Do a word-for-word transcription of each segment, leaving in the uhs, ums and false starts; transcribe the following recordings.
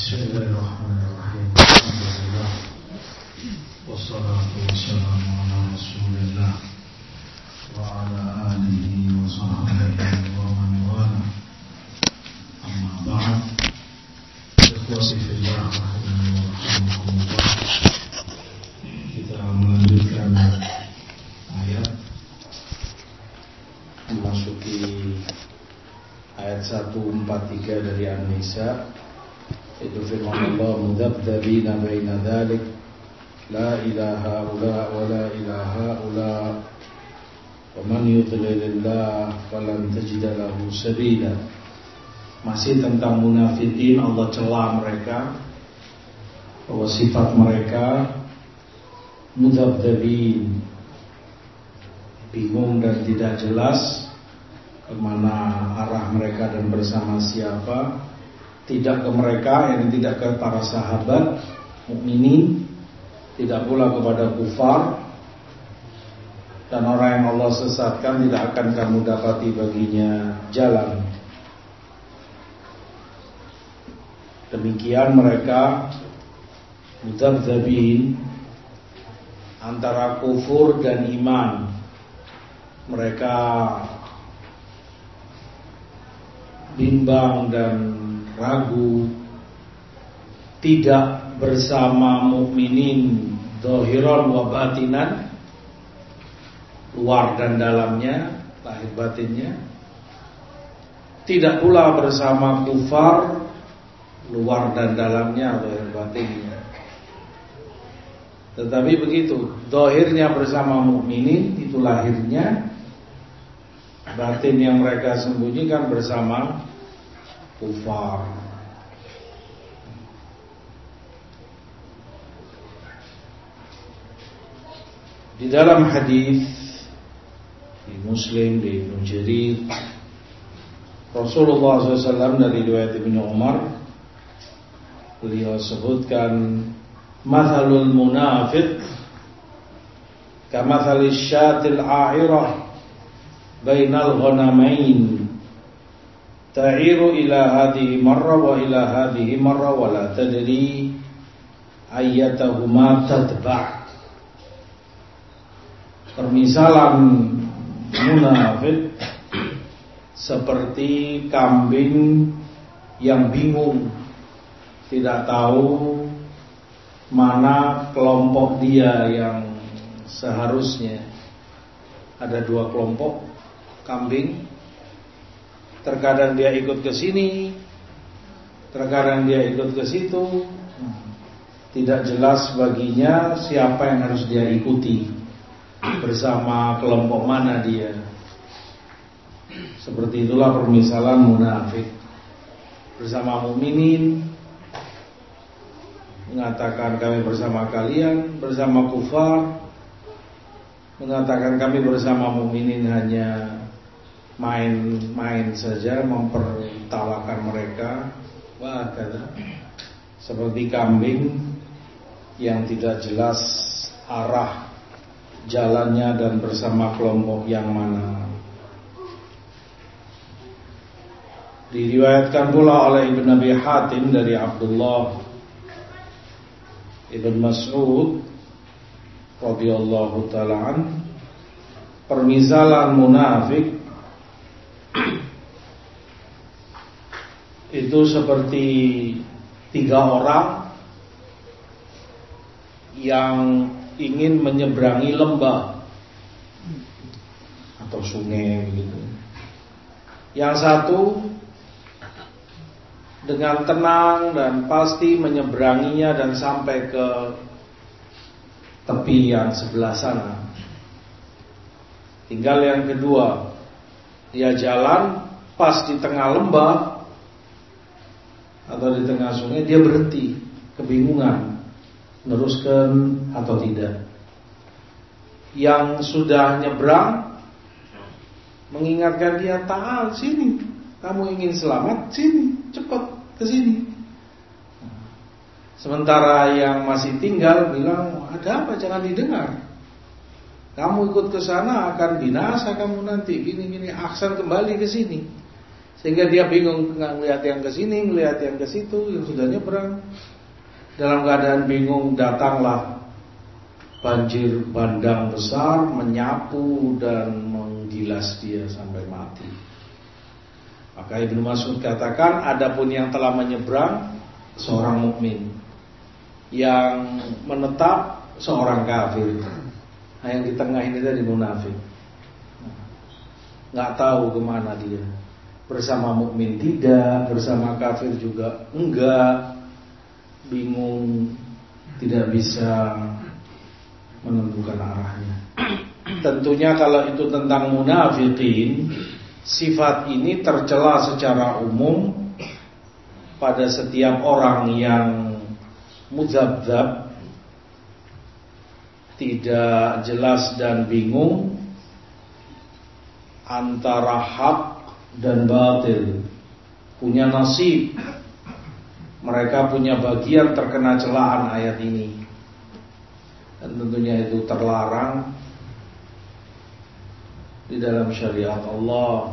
Bismillahirrahmanirrahim. Alhamdulillah. Wassalatu wassalamu ala Rasulillah wa ala alihi wa sahbihi wa man wala. Amma ba'd. Ikhwati fillah rahimani wa rahimakumullah. Kita melanjutkan ayat memasuki ayat seratus empat puluh tiga dari An-Nisa, itu firman Allah, mudabdabina baina dzalik la ilaha illa wa la ilaha illa wa man yudlilillah falan tajida lahu sabila. Masih tentang munafikin, Allah cela mereka bahwa sifat mereka mudabdabin, bingung dan tidak jelas kemana arah mereka dan bersama siapa. Tidak ke mereka, yang tidak ke para sahabat mukminin, tidak pula kepada kufar. Dan orang yang Allah sesatkan tidak akan kamu dapati baginya jalan. Demikian mereka mudabdabin antara kufur dan iman. Mereka bimbang dan ragu, tidak bersama mukminin zahiran wa batinan, luar dan dalamnya, lahir batinnya. Tidak pula bersama kufar, luar dan dalamnya, lahir batinnya. Tetapi begitu, zahirnya bersama mukminin, itu lahirnya. Batin yang mereka sembunyikan bersama kufar. Di dalam hadis di Muslim, di Ibnu Jarir, Rasulullah shallallahu alaihi wasallam dari riwayat Ibnu Umar, beliau sebutkan, mathalul munafiq kamathalis syatil a'irah bainal ghanamain ta'iru ila hadhihi marra wa ila hadhihi marra wa la tadri ayyatahuma tatba'. Permisalan munafik seperti kambing yang bingung, tidak tahu mana kelompok dia yang seharusnya. Ada dua kelompok kambing, terkadang dia ikut ke sini, terkadang dia ikut ke situ. Tidak jelas baginya siapa yang harus dia ikuti, bersama kelompok mana dia. Seperti itulah permisalan munafik. Bersama mukminin mengatakan kami bersama kalian, bersama kufar mengatakan kami bersama mukminin hanya main-main saja, mempertawakan mereka. Wah, kata seperti kambing yang tidak jelas arah jalannya dan bersama kelompok yang mana. Diriwayatkan pula oleh Ibn Abi Hatim dari Abdullah Ibn Mas'ud radhiyallahu ta'ala an, permisalan munafik itu seperti tiga orang yang ingin menyeberangi lembah atau sungai begitu. Yang satu dengan tenang dan pasti menyeberanginya dan sampai ke tepi yang sebelah sana. Tinggal yang kedua, dia jalan pas di tengah lembah atau di tengah sungai, dia berhenti, kebingungan meneruskan atau tidak. Yang sudah nyebrang mengingatkan dia, ta'al sini, kamu ingin selamat, sini, cepat ke sini. Sementara yang masih tinggal bilang, ada apa, jangan didengar, kamu ikut ke sana akan binasa kamu nanti, gini-gini, aksan kembali ke sini. Sehingga dia bingung ngelihat yang ke sini, ngelihat yang ke situ, yang sudah nyebrang. Dalam keadaan bingung datanglah banjir bandang besar menyapu dan menggilas dia sampai mati. Maka Ibnu Mas'ud katakan, adapun yang telah menyeberang seorang mukmin, yang menetap seorang kafir. Nah, yang di tengah ini tadi munafik. Nggak tahu kemana dia. Bersama mukmin tidak, bersama kafir juga enggak. Bingung, tidak bisa menentukan arahnya. Tentunya kalau itu tentang munafikin, sifat ini tercela secara umum pada setiap orang yang mudzabdzab, tidak jelas dan bingung antara hak dan batil, punya nasib. Mereka punya bagian terkena celaan ayat ini. Dan tentunya itu terlarang di dalam syariat Allah.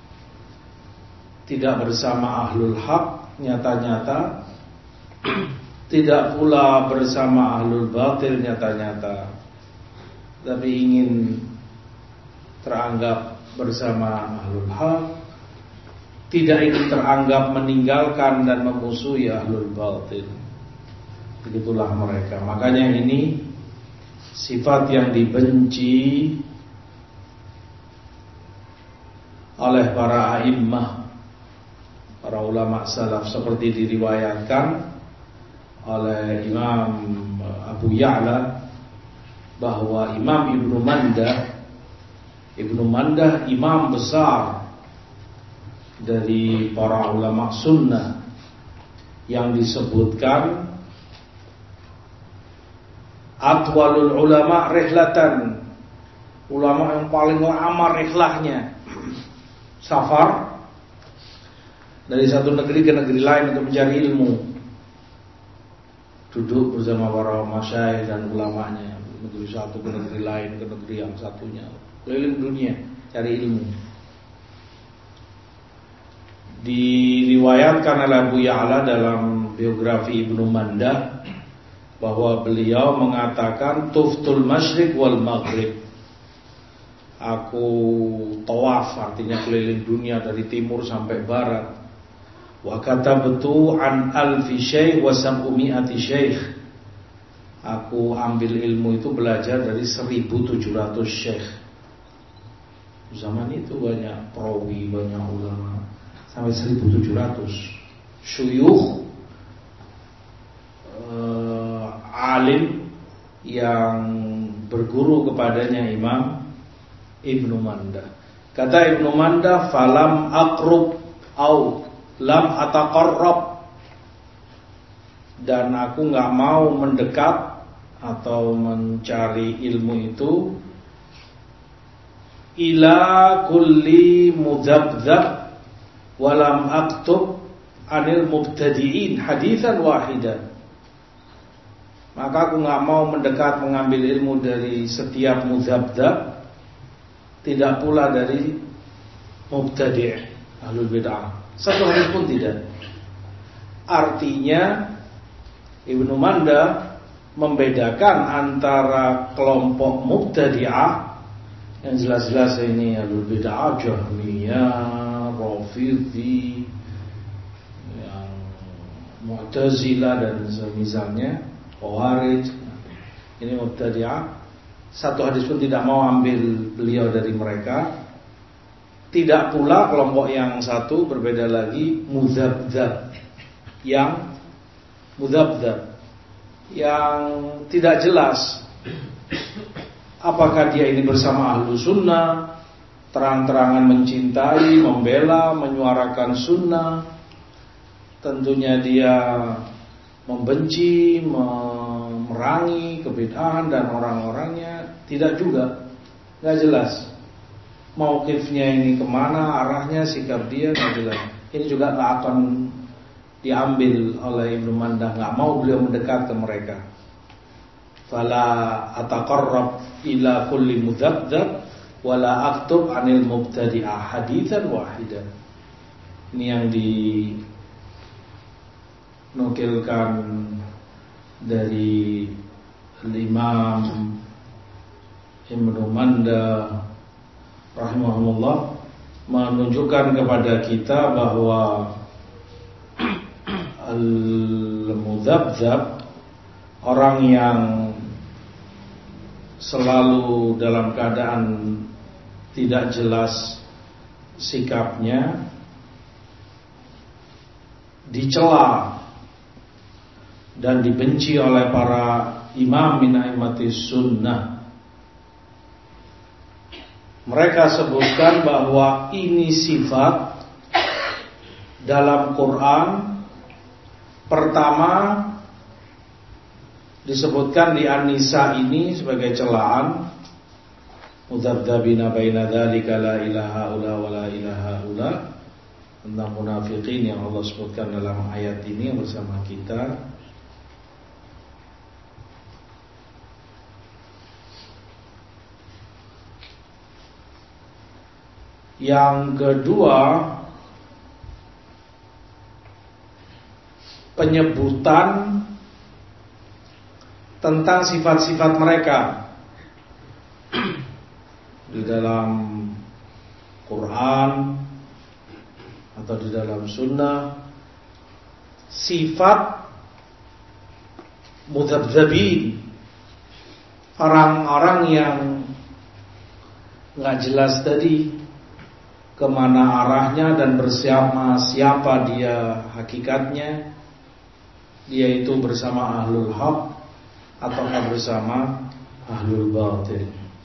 Tidak bersama ahlul haq nyata-nyata, tidak pula bersama ahlul batil nyata-nyata, tapi ingin teranggap bersama ahlul haq, tidak ingin teranggap meninggalkan dan memusuhi ahlul batil. Begitulah mereka. Makanya ini sifat yang dibenci oleh para a'immah, para ulama salaf, seperti diriwayatkan oleh Imam Abu Ya'la bahwa Imam Ibnu Mandah Ibnu Mandah imam besar dari para ulama sunnah yang disebutkan atwalul ulama rihlatan, ulama yang paling lama rihlahnya safar dari satu negeri ke negeri lain untuk mencari ilmu, duduk bersama para masyayikh dan ulamanya, negeri satu ke negeri lain ke negeri yang satunya, keliling dunia cari ilmu. Diriwayatkan oleh Abu Ya'la dalam biografi Ibnu Mandah bahwa beliau mengatakan tuftul masyriq wal maghrib, aku tawaf, artinya keliling dunia dari timur sampai barat. Wa katabtu an alfi syekh wa sab'umi'ati syekh, aku ambil ilmu itu belajar dari seribu tujuh ratus syekh. Zaman itu banyak perawi, banyak ulama, sampai seribu tujuh ratus syuyukh, uh, alim yang berguru kepadanya Imam Ibnu Mandah. Kata Ibnu Mandah, falam aqrub au lam ataqarrab, dan aku enggak mau mendekat atau mencari ilmu itu ila kulli mudzabdzab walam aktub anil mubtadi'in haditsan wahidan. Maka aku enggak mau mendekat mengambil ilmu dari setiap mudzabdzab, tidak pula dari mubtadi' ahlul bid'ah, satu hadis pun tidak. Artinya Ibnu Mandah membedakan antara kelompok mubtadi'ah yang jelas-jelas ini ahlul bid'ah, Jahmiyah, Rafidhi, yang Mu'tazilah dan semisalnya, Khawarij. Ini mubtadi'ah, satu hadis pun tidak mau ambil beliau dari mereka. Tidak pula kelompok yang satu berbeda lagi, mudzabdzab, yang mudzabdzab, yang tidak jelas apakah dia ini bersama ahlu sunnah, terang-terangan mencintai, membela, menyuarakan sunnah, tentunya dia membenci, memerangi kebid'ahan dan orang-orangnya, tidak juga, nggak jelas mauqifnya ini kemana, arahnya, sikap dia nggak jelas. Ini juga nggak akan diambil oleh Ibnu Mandah, nggak mau beliau mendekat ke mereka. Fala ataqarrab ila kulli mudzabdzab wala aktub anil mubtadi'ah haditsan wahidan. Ini yang dinukilkan dari Imam Ibnu Manda rahimahullah, menunjukkan kepada kita bahwa al-mudzabdzab, orang yang selalu dalam keadaan tidak jelas sikapnya, dicela dan dibenci oleh para imam min a'immatis sunnah. Mereka sebutkan bahwa ini sifat dalam Quran. Pertama disebutkan di An-Nisa ini sebagai celaan, mudzabdzabina baina dzalika la ilaha illa wa la ilaha illa, tentang munafiqin yang Allah sebutkan dalam ayat ini bersama kita. Yang kedua, penyebutan tentang sifat-sifat mereka di dalam Quran atau di dalam Sunnah. Sifat mudzabdzabin, orang-orang yang nggak jelas tadi kemana arahnya dan bersama siapa dia hakikatnya. Dia itu bersama ahlul haq ataukah bersama ahlul batil.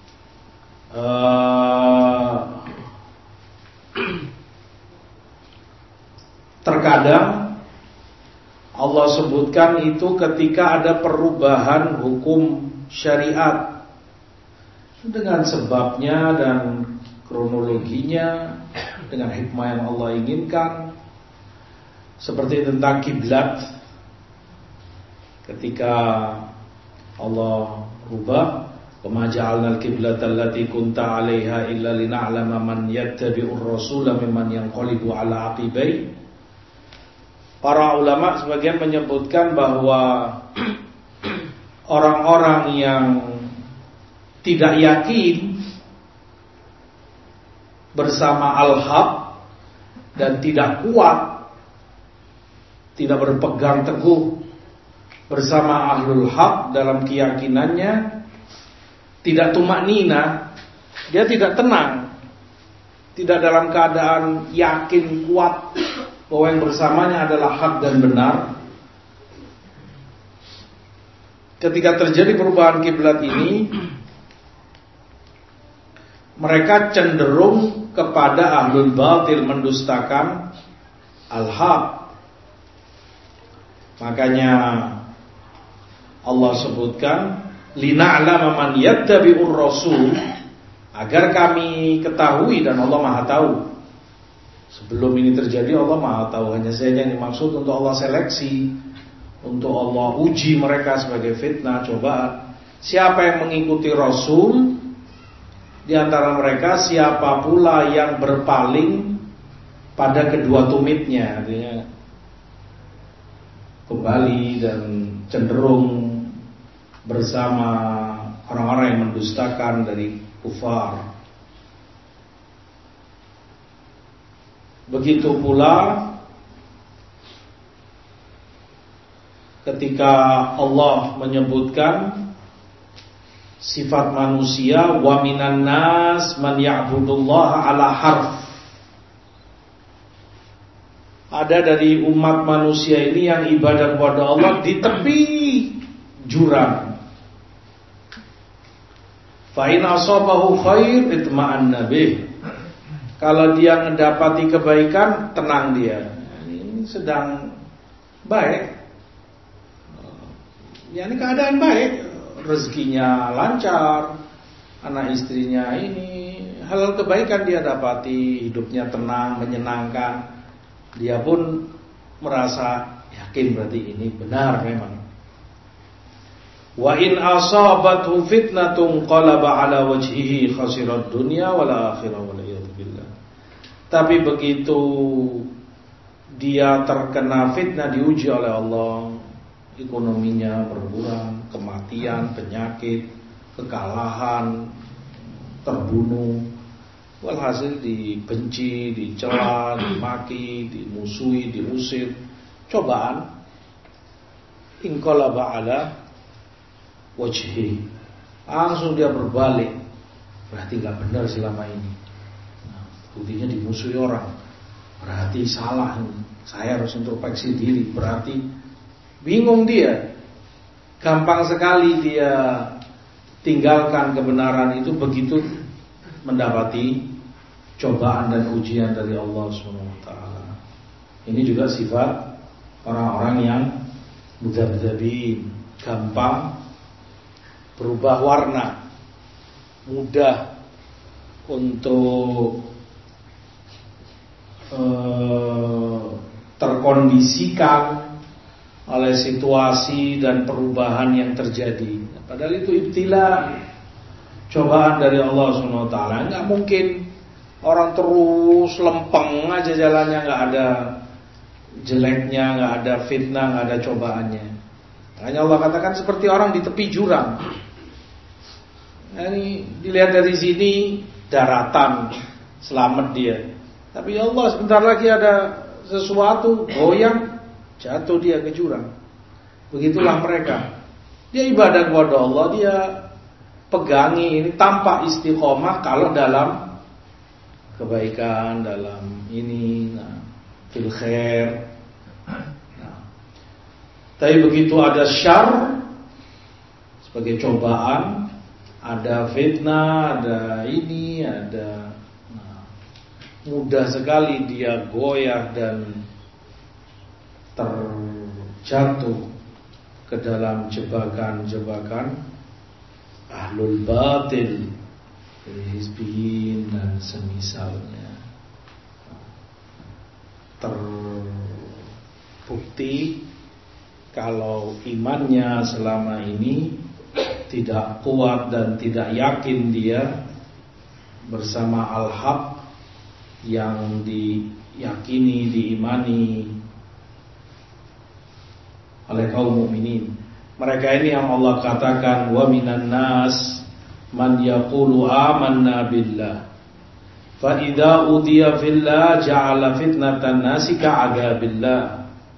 Uh, terkadang Allah sebutkan itu ketika ada perubahan hukum syariat dengan sebabnya dan kronologinya, dengan hikmah yang Allah inginkan. Seperti tentang kiblat, ketika Allah rubah, "Wa ja'alnal qiblata allati kunta 'alaiha illa lina'lama man yattabi'ur rasula mimman yanqalibu 'ala 'aqibai." Para ulama sebagian menyebutkan bahwa orang-orang yang tidak yakin bersama al-haq dan tidak kuat, tidak berpegang teguh bersama ahlul haq dalam keyakinannya, tidak tumaknina, dia tidak tenang, tidak dalam keadaan yakin kuat bahwa yang bersamanya adalah hak dan benar. Ketika terjadi perubahan kiblat ini, mereka cenderung kepada ahlul batil, mendustakan al-haq. Makanya Allah sebutkan, lina'lama man yattabi'ur rasul, agar kami ketahui, dan Allah Maha tahu. Sebelum ini terjadi Allah Maha tahu, hanya saja yang dimaksud untuk Allah seleksi, untuk Allah uji mereka sebagai fitnah, cobaan. Siapa yang mengikuti Rasul di antara mereka, siapa pula yang berpaling pada kedua tumitnya, artinya kembali dan cenderung bersama orang-orang yang mendustakan dari kufar. Begitu pula ketika Allah menyebutkan sifat manusia, wa minan nas man ya'budullaha ala harf. Ada dari umat manusia ini yang ibadah kepada Allah di tepi jurang. Fa in asabahu khair itma'anna bih. Kalau dia mendapati kebaikan, tenang dia. Ini sedang baik. Ya, ini keadaan baik, rezekinya lancar, anak istrinya ini, hal kebaikan dia dapati, hidupnya tenang, menyenangkan. Dia pun merasa yakin berarti ini benar memang. Wa in asabathu fitnatun qalaba ala wajhihi khasirat dunya wal akhirah wal iyad billah. Tapi begitu dia terkena fitnah, diuji oleh Allah, ekonominya berkurang, kematian, penyakit, kekalahan, terbunuh, walhasil dibenci, dicela, dimaki, dimusuhi, diusir, cobaan, inqalaba ala wajhi, langsung dia berbalik, berarti nggak benar selama ini. Nah, buktinya dimusuhi orang, berarti salah, saya harus introspeksi diri, berarti bingung dia, gampang sekali dia tinggalkan kebenaran itu begitu mendapati cobaan dan ujian dari Allah subhanahu wa taala. Ini juga sifat orang-orang yang mudzabdzabin, gampang berubah warna, mudah untuk eh, terkondisikan oleh situasi dan perubahan yang terjadi. Padahal itu ibtila, cobaan dari Allah subhanahu wa taala. Enggak mungkin orang terus lempeng aja jalannya, enggak ada jeleknya, enggak ada fitnah, enggak ada cobaannya. Hanya Allah katakan seperti orang di tepi jurang. Nah, ini dilihat dari sini daratan, selamat dia. Tapi ya Allah, sebentar lagi ada sesuatu goyang, jatuh dia ke jurang. Begitulah mereka. Dia ibadah kepada Allah, dia pegangi ini tanpa istiqomah kalau dalam kebaikan, dalam ini, nah, fil khair. Nah, tapi begitu ada syarr sebagai cobaan, ada fitnah, ada ini, ada, nah, mudah sekali dia goyah dan terjatuh ke dalam jebakan-jebakan ahlul batil, hizbiyin dan semisalnya. Terbukti kalau imannya selama ini tidak kuat dan tidak yakin dia bersama al-haq yang diyakini, diimani oleh kaum mukminin. Mereka ini yang Allah katakan, wa minan nas man yaqulu amanna billah fa idza udiya fillah ja'ala fitnatan nasi ka'adabillah.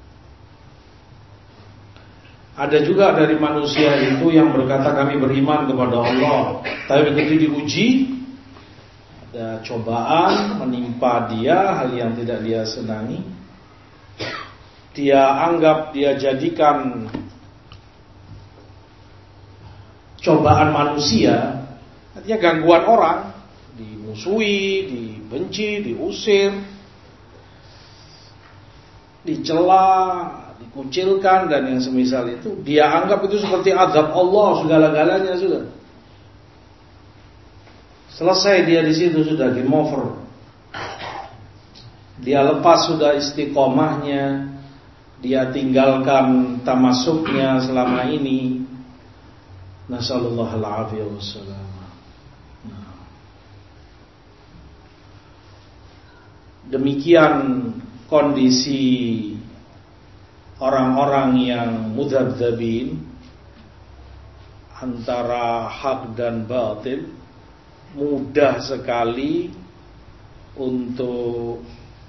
Ada juga dari manusia itu yang berkata kami beriman kepada Allah, tapi begitu diuji, ada cobaan menimpa dia, hal yang tidak dia senangi, dia anggap, dia jadikan cobaan manusia, artinya gangguan orang, dimusuhi, dibenci, diusir, dicela, dikucilkan dan yang semisal itu, dia anggap itu seperti azab Allah segala-galanya sudah. Selesai dia di situ, sudah game over. Dia lepas sudah istiqomahnya, dia tinggalkan tamasuknya selama ini. Nasallallahu alaihi wasallam. Demikian kondisi orang-orang yang mudzabdzabin antara hak dan batil, mudah sekali untuk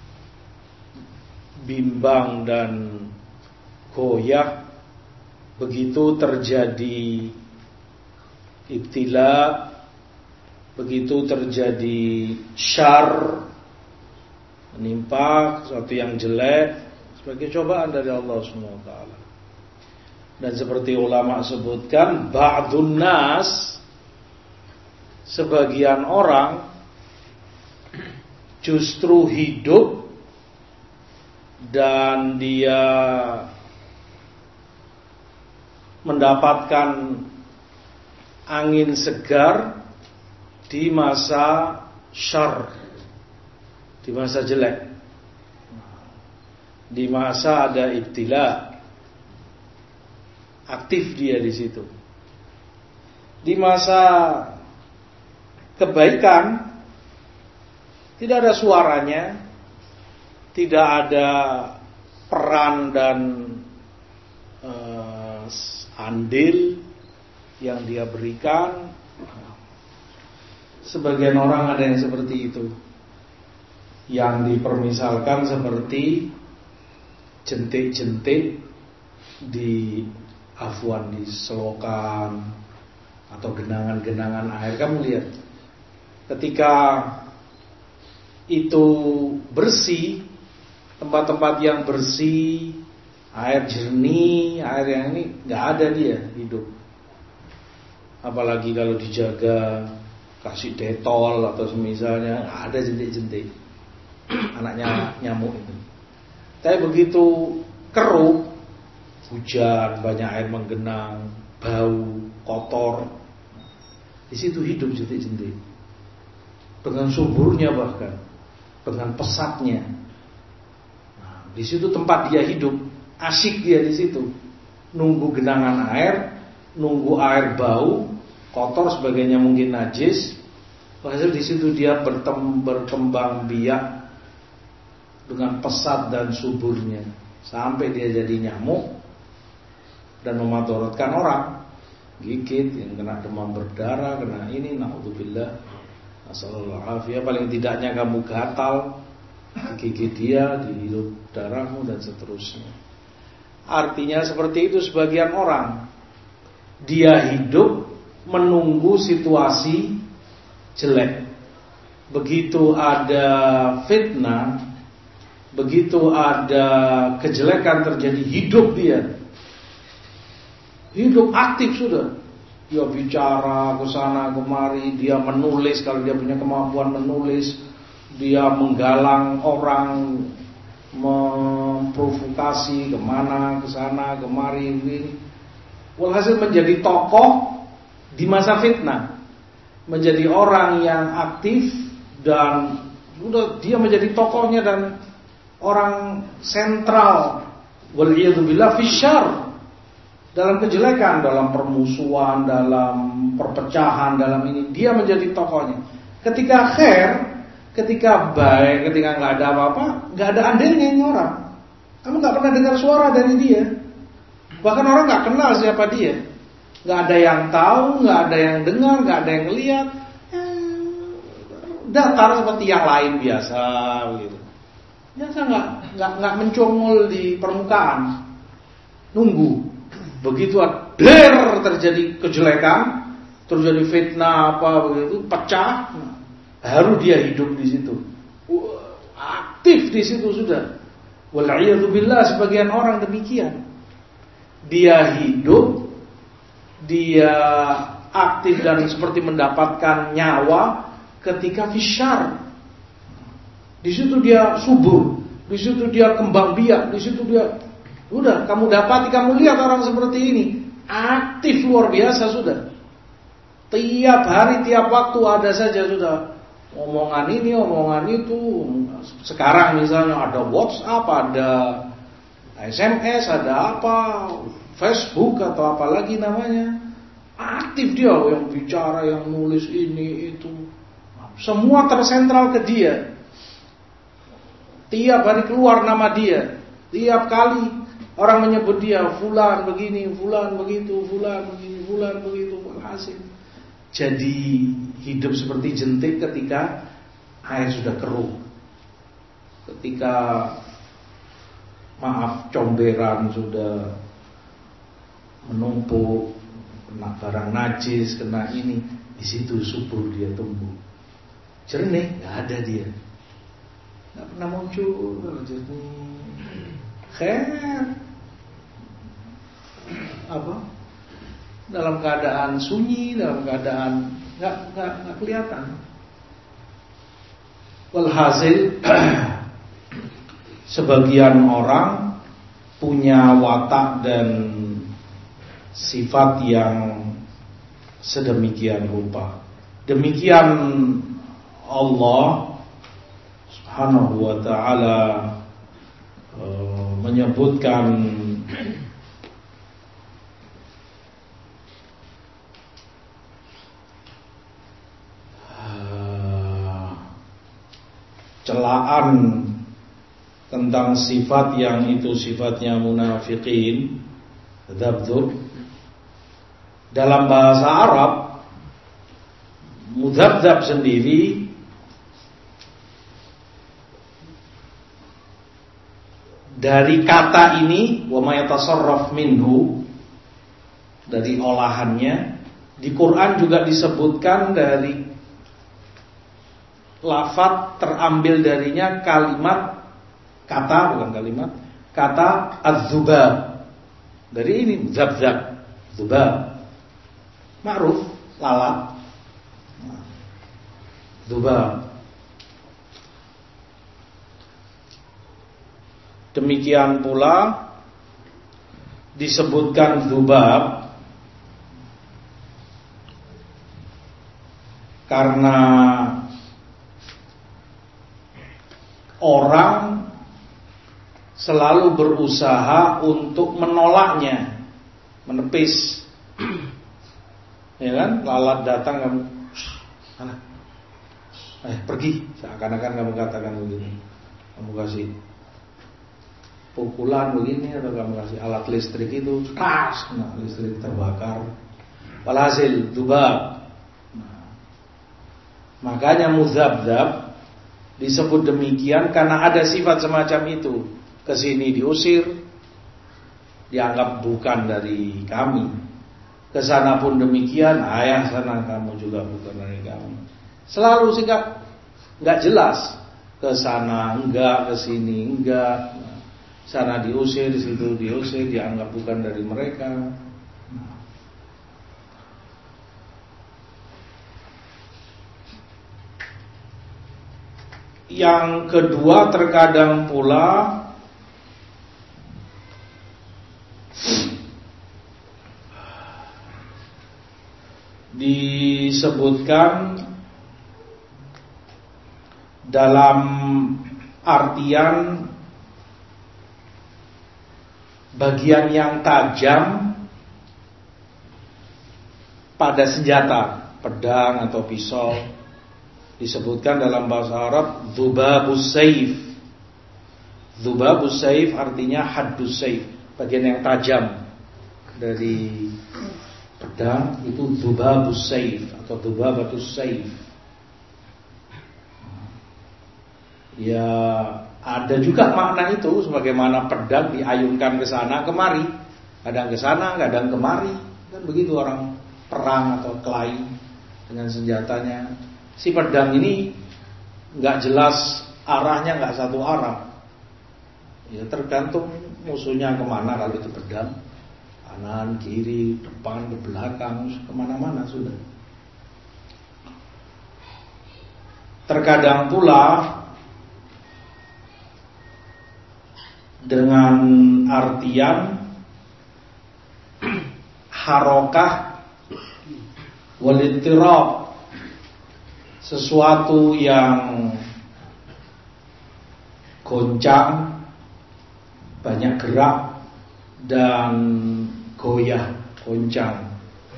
bimbang dan goyah begitu terjadi ibtila, begitu terjadi syarr, menimpa sesuatu yang jelek sebagai cobaan dari Allah subhanahu wa taala. Dan seperti ulama sebutkan, ba'dun nas, sebagian orang justru hidup dan dia mendapatkan angin segar di masa syarr, di masa jelek, di masa ada ibtila, aktif dia di situ. Di masa kebaikan tidak ada suaranya, tidak ada peran dan uh, andil yang dia berikan. Sebagian orang ada yang seperti itu, yang dipermisalkan seperti jentik-jentik di afwan, di selokan atau genangan-genangan air. Kamu lihat, ketika itu bersih, tempat-tempat yang bersih, air jernih, air yang ini, nggak ada dia hidup. Apalagi kalau dijaga, kasih detol atau semisalnya, ada jentik-jentik anaknya nyamuk itu. Tapi begitu keruh, hujan, banyak air menggenang, bau, kotor, di situ hidup jentik-jentik dengan suburnya, bahkan dengan pesatnya. Nah, di situ tempat dia hidup, asyik dia di situ, nunggu genangan air, nunggu air bau, kotor, sebagainya mungkin najis. Hasil di situ dia bertem, berkembang biak dengan pesat dan suburnya sampai dia jadi nyamuk dan memadaratkan orang, gigit, yang kena demam berdarah, kena ini, naudzubillah, asallallahu afiyah. Paling tidaknya kamu gatal, gigit dia, dihirup darahmu dan seterusnya. Artinya seperti itu sebagian orang, dia hidup menunggu situasi jelek. Begitu ada fitnah, begitu ada kejelekan terjadi, hidup dia, hidup aktif sudah. Dia bicara ke sana kemari, dia menulis kalau dia punya kemampuan menulis, dia menggalang orang, memprovokasi kemana, ke sana kemari ini. Walhasil menjadi tokoh di masa fitnah, menjadi orang yang aktif dan udah dia menjadi tokohnya dan orang sentral, waliyadzubillah, fisyar, dalam kejelekan, dalam permusuhan, dalam perpecahan, dalam ini dia menjadi tokohnya. Ketika khair, ketika baik, ketika nggak ada apa-apa, nggak ada andilnya ini orang. Kamu nggak pernah dengar suara dari dia, bahkan orang nggak kenal siapa dia. Nggak ada yang tahu, nggak ada yang dengar, nggak ada yang lihat, datar seperti yang lain biasa begitu. Biasa nggak nggak nggak mencongol di permukaan, nunggu. Begitu der terjadi kejelekan, terjadi fitnah apa begitu, pecah, baru dia hidup di situ, aktif di situ sudah. Wal'iyadzubillah, sebagian orang demikian. Dia hidup, dia aktif dan seperti mendapatkan nyawa ketika fisyar. Di situ dia subur, di situ dia kembang biak, di situ dia udah kamu dapati, kamu lihat orang seperti ini aktif luar biasa sudah. Tiap hari, tiap waktu ada saja sudah omongan ini, omongan itu. Sekarang misalnya ada WhatsApp, ada S M S, ada apa, Facebook atau apa lagi namanya, aktif dia yang bicara, yang nulis ini itu, semua tersentral ke dia. Tiap hari keluar nama dia, tiap kali orang menyebut dia, fulan begini, fulan begitu, fulan begini, fulan begitu. Hasil jadi hidup seperti jentik ketika air sudah keruh, ketika maaf comberan sudah menumpuk, kena barang najis, kena ini, di situ subur dia tumbuh, jernih, nggak ada dia, nggak pernah muncul jernih, khair, apa, dalam keadaan sunyi, dalam keadaan nggak nggak nggak kelihatan. Walhasil sebagian orang punya watak dan sifat yang sedemikian rupa. Demikian Allah Subhanahu wa ta'ala uh, menyebutkan uh, celaan tentang sifat yang itu sifatnya munafiqin, dzabdzub. Dalam bahasa Arab, mudzabdzab sendiri dari kata ini, wa ma yatasarraf minhu, dari olahannya, di Quran juga disebutkan dari lafaz terambil darinya kalimat kata, bukan kalimat, kata az-zubab. Dari ini zab-zab, zubab. Ma'ruf, lalat. Zubab. Demikian pula disebutkan zubab karena orang selalu berusaha untuk menolaknya, menepis. Ya kan, lalat datang kamu, mana? Eh pergi, seakan-akan kamu katakan begini, kamu kasih pukulan begini atau kamu kasih alat listrik itu, tas, nah listrik terbakar. Walhasil dzubab. Nah, makanya mudzabdzab disebut demikian karena ada sifat semacam itu. Kesini diusir, dianggap bukan dari kami. Kesana pun demikian, ayah sana kamu juga bukan dari kami. Selalu sikap nggak jelas. Kesana enggak, kesini enggak. Sana diusir, di situ diusir, dianggap bukan dari mereka. Yang kedua, terkadang pula disebutkan dalam artian bagian yang tajam pada senjata, pedang atau pisau. Disebutkan dalam bahasa Arab dzubabus saif. Dzubabus saif artinya haddus saif, bagian yang tajam dari pedang itu dzubabus saif atau dzubabatus saif. Ya, ada juga makna itu, sebagaimana pedang diayunkan ke sana kemari, kadang ke sana, kadang kemari, kan begitu orang perang atau kelahi dengan senjatanya. Si pedang ini nggak jelas arahnya, nggak satu arah. Ya tergantung musuhnya kemana kalau itu pedang, kanan, kiri, depan, ke belakang, kemana-mana sudah. Terkadang pula dengan artian harokah walittirab, sesuatu yang goncang, banyak gerak dan goyah, goncang.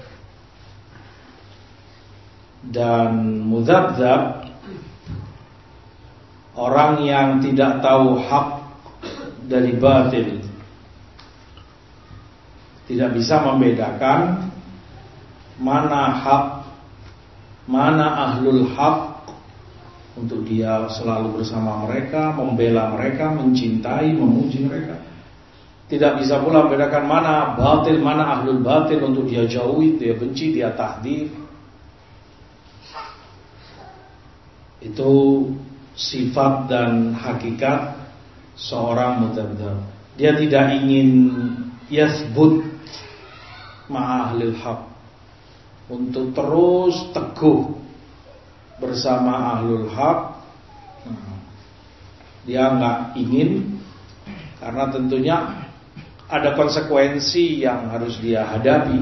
Dan mudzabdzab, orang yang tidak tahu hak dari batil, tidak bisa membedakan mana hak, mana ahlul hak, untuk dia selalu bersama mereka, membela mereka, mencintai, memuji mereka. Tidak bisa pula membedakan mana batil, mana ahlul batil, untuk dia jauhi, dia benci, dia tahdir. Itu sifat dan hakikat seorang mudzabdzab. Dia tidak ingin yasbut ma'ahlil haq, untuk terus teguh bersama ahlul haq. Dia nggak ingin, karena tentunya ada konsekuensi yang harus dia hadapi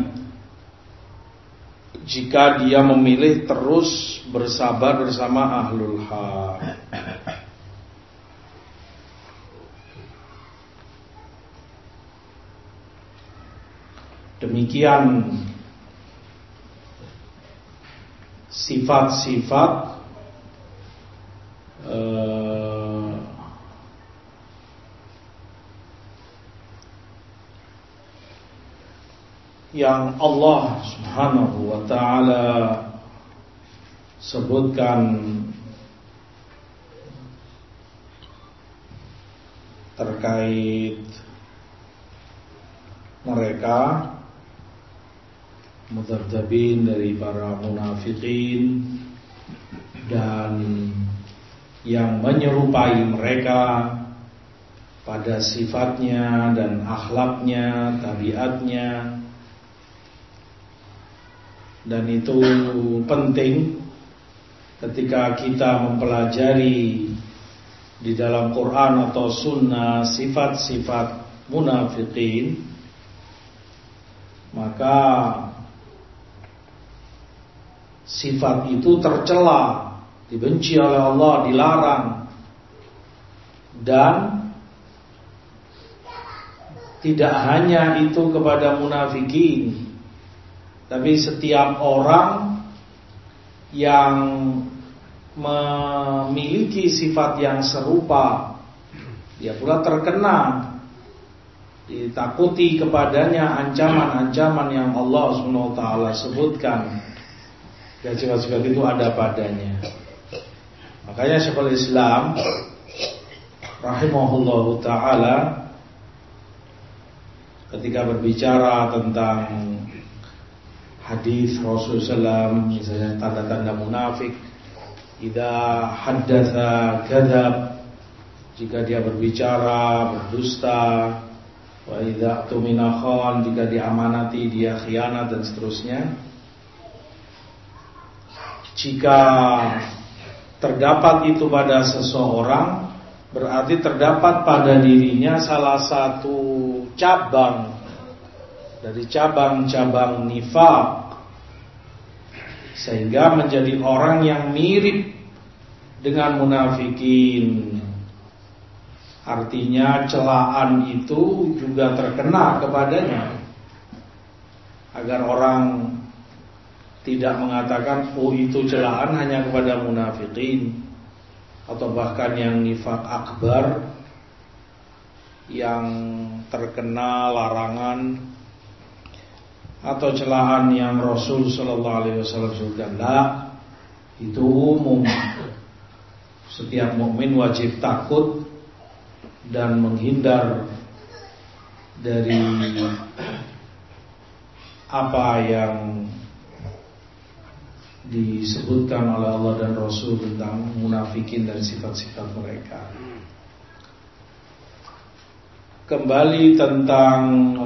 jika dia memilih terus bersabar bersama ahlul haq. Demikian sifat-sifat eh, yang Allah Subhanahu wa ta'ala sebutkan terkait mereka mudzabdzabin dari para munafikin dan yang menyerupai mereka pada sifatnya dan akhlaknya, tabiatnya. Dan itu penting ketika kita mempelajari di dalam Quran atau Sunnah sifat-sifat munafikin, maka sifat itu tercela, dibenci oleh Allah, dilarang. Dan tidak hanya itu kepada munafikin, tapi setiap orang yang memiliki sifat yang serupa, dia pula terkena, ditakuti kepadanya ancaman-ancaman yang Allah subhanahu wa taala sebutkan. Dan sifat-sifat itu ada padanya. Makanya Syekhul Islam rahimahullahu taala ketika berbicara tentang hadis Rasulullah sallallahu alaihi wasallam, misalnya tanda-tanda munafik, idza haddatsa kadzab, jika dia berbicara berdusta, wa idza tumina khan, jika diamanati dia khianat, dan seterusnya. Jika terdapat itu pada seseorang, berarti terdapat pada dirinya salah satu cabang dari cabang-cabang nifaq, sehingga menjadi orang yang mirip dengan munafikin. Artinya celaan itu juga terkena kepadanya, agar orang tidak mengatakan oh itu celaan hanya kepada munafikin, atau bahkan yang nifaq akbar yang terkena larangan atau celaan yang Rasul sallallahu alaihi wasallam sebutkan. Nah, itu umum. Setiap mukmin wajib takut dan menghindar dari apa yang disebutkan oleh Allah dan Rasul tentang munafikin dan sifat-sifat mereka. Kembali tentang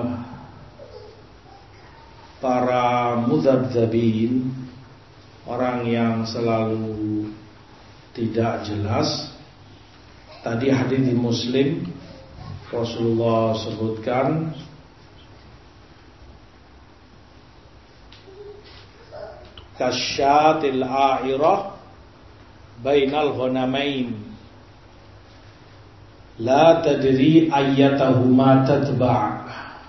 para mudzabdzabin, orang yang selalu tidak jelas. Tadi hadis di Muslim Rasulullah sebutkan kasyatil a'irah bainal ghanamain la tadri ayyatahuma tatba'.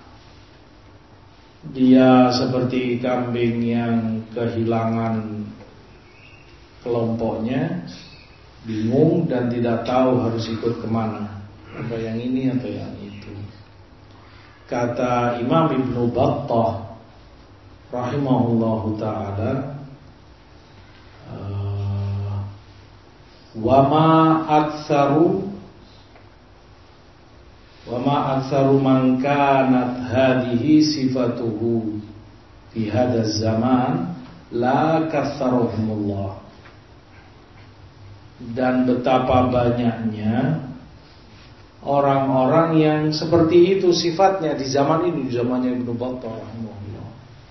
Dia seperti kambing yang kehilangan kelompoknya, bingung dan tidak tahu harus ikut kemana, apa yang ini atau yang itu. Kata Imam Ibnu Battah rahimahullahu ta'ala, uh, wa ma aktsaru wa ma aktsaru man kanat hadhihi sifatuhu fi hadzal zaman la katsarahumullah. Dan betapa banyaknya orang-orang yang seperti itu sifatnya di zaman ini, di zamannya Ibnu Battah rahimahullah.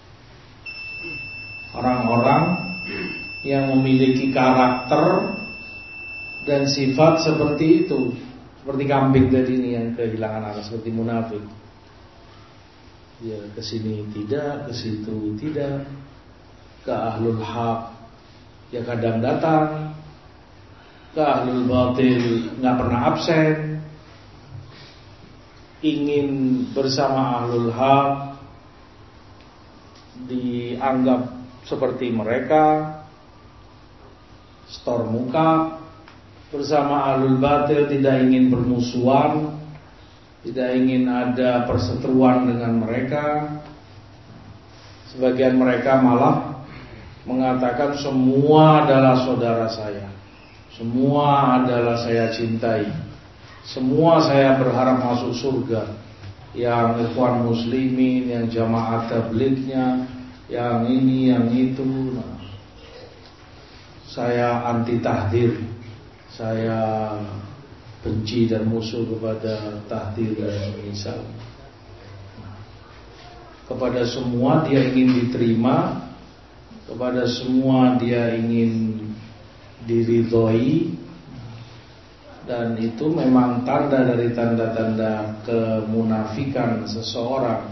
Orang-orang yang memiliki karakter dan sifat seperti itu, seperti kambing tadi ini yang kehilangan arah, seperti munafik. Ya, ke sini tidak, ke situ tidak. Ke ahlul haq ya kadang datang, ke ahlul batil nggak pernah absen. Ingin bersama ahlul haq dianggap seperti mereka, stor muka. Bersama ahlul batil tidak ingin bermusuhan, tidak ingin ada perseteruan dengan mereka. Sebagian mereka malah mengatakan semua adalah saudara saya, semua adalah saya cintai, semua saya berharap masuk surga. Yang ikhwan muslimin, yang jamaah tablignya, yang ini, yang itu. Nah, saya anti tahdir, saya benci dan musuh kepada tahdir dan misal. Kepada semua dia ingin diterima, kepada semua dia ingin diridhoi, dan itu memang tanda dari tanda-tanda kemunafikan seseorang.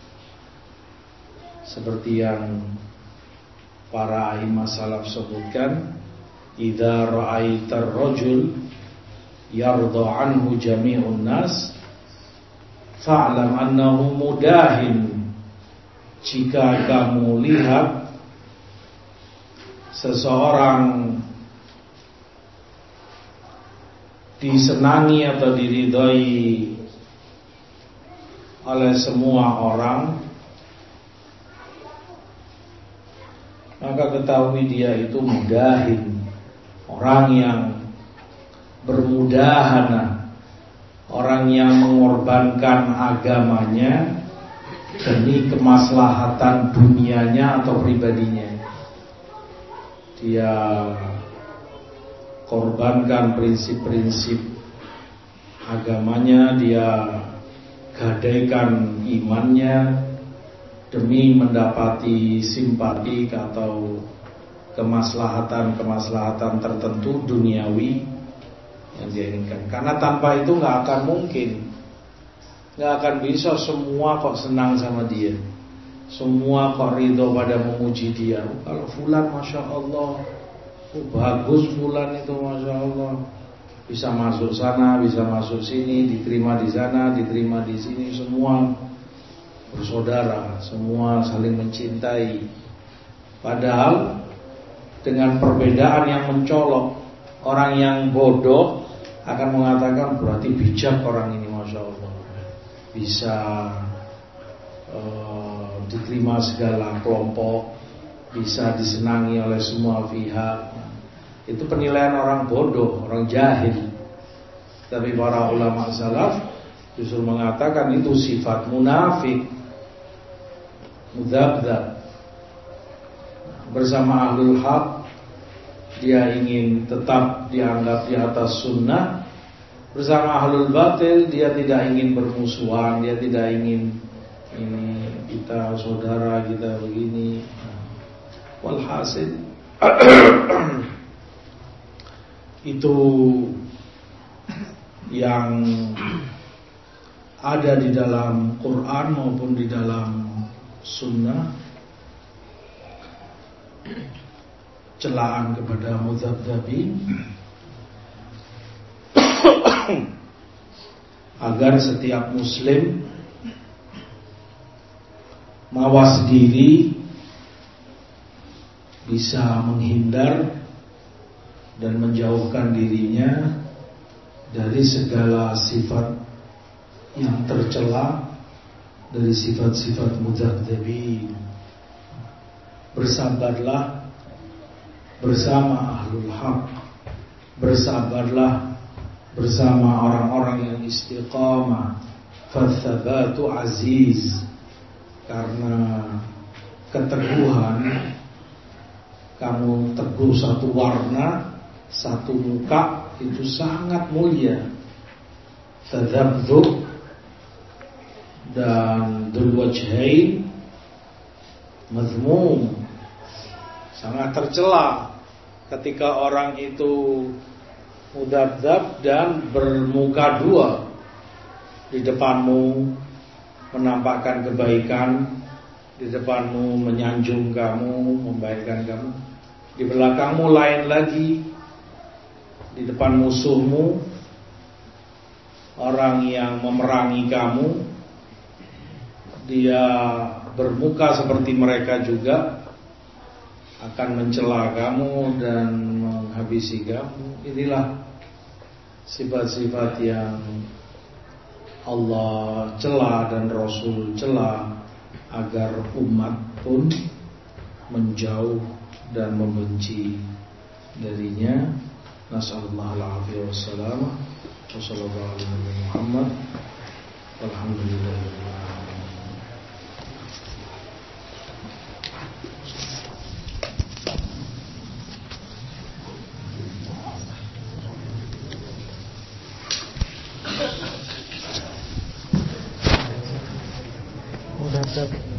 Seperti yang para a'imah salaf sebutkan, idza ra'aitar rajul yardha anhu jami'un nas fa'lam annahu mudahin. Jika kamu lihat seseorang disenangi atau diridhoi oleh semua orang, maka ketahui dia itu mudahin, orang yang bermudahana, orang yang mengorbankan agamanya demi kemaslahatan dunianya atau pribadinya. Dia korbankan prinsip-prinsip agamanya, dia gadaikan imannya demi mendapati simpati atau kemaslahatan-kemaslahatan tertentu duniawi yang dia inginkan. Karena tanpa itu gak akan mungkin, gak akan bisa semua kok senang sama dia, semua kok ridho pada memuji dia. Oh, kalau fulan Masya Allah, oh, bagus fulan itu Masya Allah, bisa masuk sana, bisa masuk sini, diterima di sana, diterima di sini, semua bersaudara, semua saling mencintai. Padahal dengan perbedaan yang mencolok, orang yang bodoh akan mengatakan berarti bijak orang ini Masya Allah, bisa uh, diterima segala kelompok, bisa disenangi oleh semua pihak. Itu penilaian orang bodoh, orang jahil. Tapi para ulama salaf justru mengatakan itu sifat munafik, mudzabdzab. Bersama ahlul haq dia ingin tetap dianggap di atas sunnah, bersama ahlul batil dia tidak ingin bermusuhan, dia tidak ingin ini kita saudara, kita begini. Walhasil itu yang ada di dalam Quran maupun di dalam sunnah, celaan kepada mudzabdzabin, agar setiap muslim mawas diri, bisa menghindar dan menjauhkan dirinya dari segala sifat yang tercela, dari sifat-sifat mudzabdzabin. Bersabarlah bersama ahlul haq, bersabarlah bersama orang-orang yang istiqamah. Fatsabatu aziz, karena keteguhan, kamu teguh satu warna, satu muka, itu sangat mulia. Tadzabdzub dan dzul wajhain mazmum, sangat tercela ketika orang itu mudzabdzab dan bermuka dua. Di depanmu menampakkan kebaikan, di depanmu menyanjung kamu, membaikkan kamu, di belakangmu lain lagi. Di depan musuhmu, orang yang memerangi kamu, dia bermuka seperti mereka juga, akan mencela kamu dan menghabisi kamu. Inilah sifat-sifat yang Allah cela dan Rasul cela agar umat pun menjauh dan membenci darinya. Nasallallahu alaihi wasallam. Wassallallahu alaihi Muhammad. Alhamdulillah. Udah